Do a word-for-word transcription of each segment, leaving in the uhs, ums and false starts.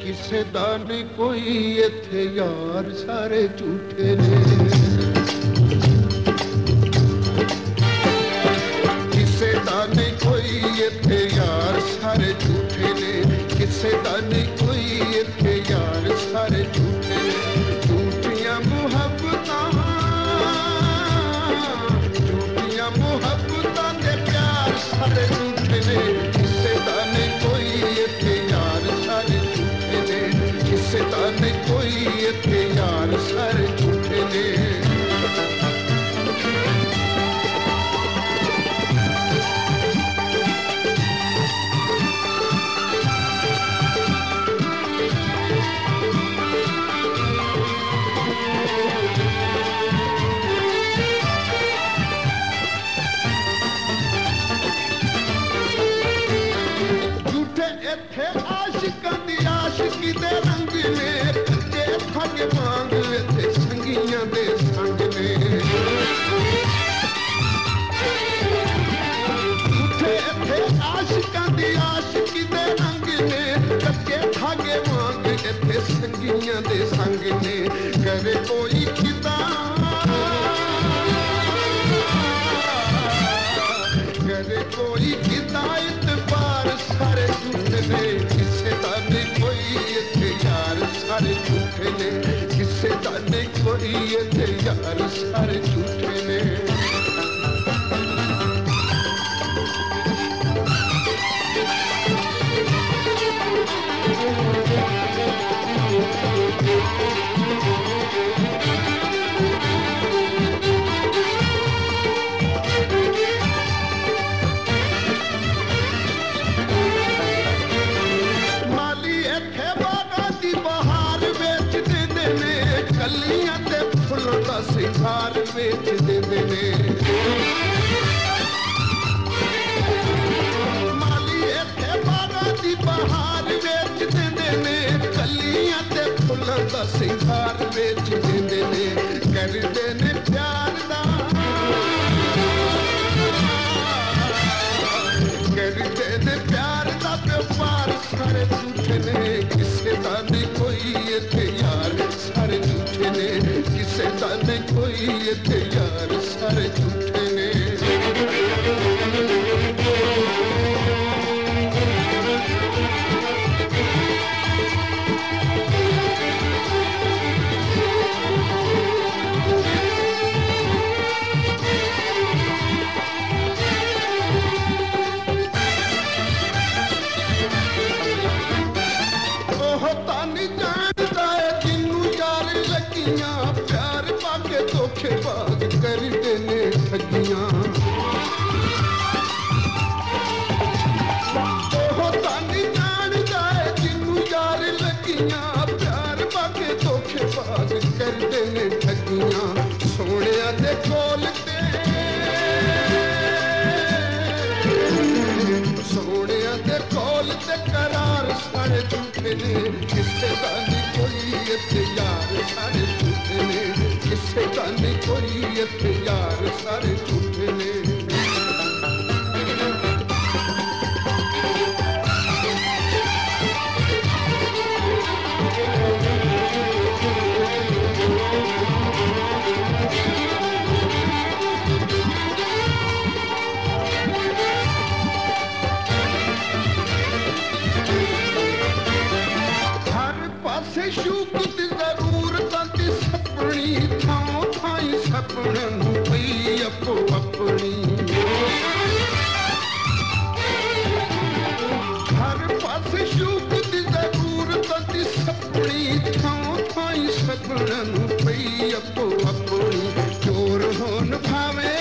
ਕਿਸੇ ਦਾ ਨਹੀਂ ਕੋਈ ਇੱਥੇ ਯਾਰ ਸਾਰੇ ਝੂਠੇ ਨੇ ਕਿਸੇ ਦਾ ਨਹੀਂ ਕੋਈ ਇੱਥੇ ਯਾਰ ਸਾਰੇ ਝੂਠੇ ਨੇ ਕਿਸੇ ਦਾ ਨਹੀਂ ਕੋਈ ਇੱਥੇ ਯਾਰ ਸਾਰੇ ਝੂਠੇ ਨੇ ਝੂਠੀਆਂ ਮੁਹੱਬਤਾਂ ਝੂਠੀਆਂ ਮੁਹੱਬਤਾਂ ਦੇ ਪਿਆਰ ਸਾਰੇ ਝੂਠੇ ਨੇ ਕਿਸੇ ਦਾ ਨਹੀਂ ਕੋਈ ਇੱਥੇ ਯਾਰ ਸਾਰੇ ਝੂਠੇ ਨੇ ਕਿਸੇ ਦਾ ਨਹੀਂ ਕੋਈ ਇੱਥੇ ਯਾਰ ਸਾਰੇ ਝੂਠੇ ਨੇ ਇੱਥੇ ਆਸ਼ਿਕਾਂ ਦੀ ਆਸ਼ਿਕੀ ਦੇ ਰੰਗ ਨੇ ਕੱਚੇ ਫੱਗ ਵਾਂਗ ਇੱਥੇ ਸੰਗੀਆਂ ਦੇ ਸੰਗ ਨੇ ਉੱਥੇ ਇੱਥੇ ਆਸ਼ਿਕਾਂ ਦੀ ਆਸ਼ਿਕੀ ਦੇ ਰੰਗ ਨੇ ਕੱਚੇ ਫੱਗ ਵਾਂਗ ਇੱਥੇ ਸੰਗੀਆਂ ਦੇ ਸੰਗ ਨੇ ਕਰੇ ਕੋਈ ਕਿਤਾ ਕਰੇ ਕੋਈ ਕਿਤਾ ਇਤਬਾਰ ਸਾਰੇ ਝੂਠੇ ਨੇ ਕਿਸੇ ਦਾ ਨਹੀਂ ਕੋਈ ਇੱਥੇ ਯਾਰ ਸਾਰੇ ਝੂਠੇ ਨੇ ਕਿਸੇ ਦਾ ਨਹੀਂ ਕੋਈ ਇੱਥੇ ਯਾਰ ਸਾਰੇ ਝੂਠੇ ਨੇ ਕੱਲੀਆਂ ਤੇ ਫੁੱਲਾਂ ਦਾ ਸਿਖਾਰ ਵੇਚ ਦਿੰਦੇ ਨੇ ਮਾਲੀ ਇੱਥੇ ਬਾਗਾਂ ਦੀ ਬਹਾਰ ਵੇਚ ਦਿੰਦੇ ਨੇ ਕੱਲੀਆਂ ਤੇ ਫੁੱਲਾਂ ਦਾ ਸਿਖਾਰ ਵੇਚ ਦਿੰਦੇ ਨੇ ਕਰਦੇ ਨੇ ਪਿਆਰ ਦਾ ਕਰਦੇ ਨੇ ਪਿਆਰ ਦਾ ਵਪਾਰ ਸਾਰੇ ਝੂਠੇ ਨੇ ਕਿਸੇ ਦਾ ਨਹੀਂ ਕੋਈ ਇੱਥੇ ਯਾਰ ਸਾਰੇ ਝੂਠੇ ਨੇ ਕਿਸੇ ਦਾ ਨਹੀਂ ਕੋਈ ਇੱਥੇ ਯਾਰ ਸਾਰੇ ਝੂਠੇ ਨੇ ਉਹ ਤਾਂ ਨਹੀਂ ਜਾਣਦਾ ਜਿਹਨੂੰ ਯਾਰ ਲੱਗੀਆਂ ਪਿਆਰ ਪਾ ਕੇ ਧੋਖੇਬਾਜ਼ ਕਰਦੇ ਨੇ ਠੱਗੀਆਂ ਉਹ ਤਾਂ ਨਹੀਂ ਜਾਣਦਾ ਜਿਹਨੂੰ ਯਾਰ ਲੱਗੀਆਂ ਪਿਆਰ ਪਾ ਕੇ ਧੋਖੇਬਾਜ਼ ਕਰਦੇ ਨੇ ਠੱਗੀਆਂ ਸੋਹਣਿਆਂ ਦੇ ਕੋਲ ਤੇ ਸੋਹਣਿਆਂ ਦੇ ਕੋਲ ਤੇ ਕਰਾਰ ਸਾਰੇ ਝੂਠੇ ਨੇ ਕਿਸੇ ਦਾ ਨਹੀਂ ਕੋਈ ਇੱਥੇ ਯਾਰ ਸਾਰੇ ਝੂਠੇ ਨੇ ਕਿਸੇ ਦਾ ਨਹੀਂ ਕੋਈ ਇੱਥੇ ਯਾਰ ਸਾਰੇ ਝੂਠੇ ਨੇ ਸ਼ੂਕਤ ਜ਼ਰੂਰਤਾਂ ਦੀ ਸਪਣੀ ਥਾਂ ਥਾਂ ਸਪਣਿਆਂ ਨੂੰ ਪਈ ਆਪੋ ਆਪਣੀ ਹਰ ਪਾਸੇ ਸ਼ੂਕਤ ਜ਼ਰੂਰਤਾਂ ਦੀ ਸਪਣੀ ਥਾਂ ਥਾਂ ਸਪਣਿਆਂ ਨੂੰ ਪਈ ਆਪੋ ਆਪਣੀ ਚੋਰ ਹੋਣ ਭਾਵੇਂ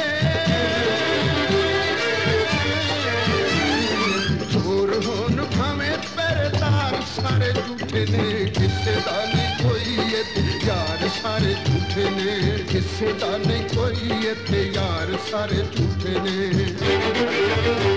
ਚੋਰ ਹੋਣ ਭਾਵੇਂ ਪਹਿਰੇਦਾਰ ਸਾਰੇ ਝੂਠੇ ਨੇ ਕਿਸੇ ਦਾ ਨਹੀਂ ਕੋਈ ਇੱਥੇ ਯਾਰ ਸਾਰੇ ਝੂਠੇ ਨੇ ਕਿਸੇ ਦਾ ਨਹੀਂ ਕੋਈ ਇੱਥੇ ਯਾਰ ਸਾਰੇ ਝੂਠੇ ਨੇ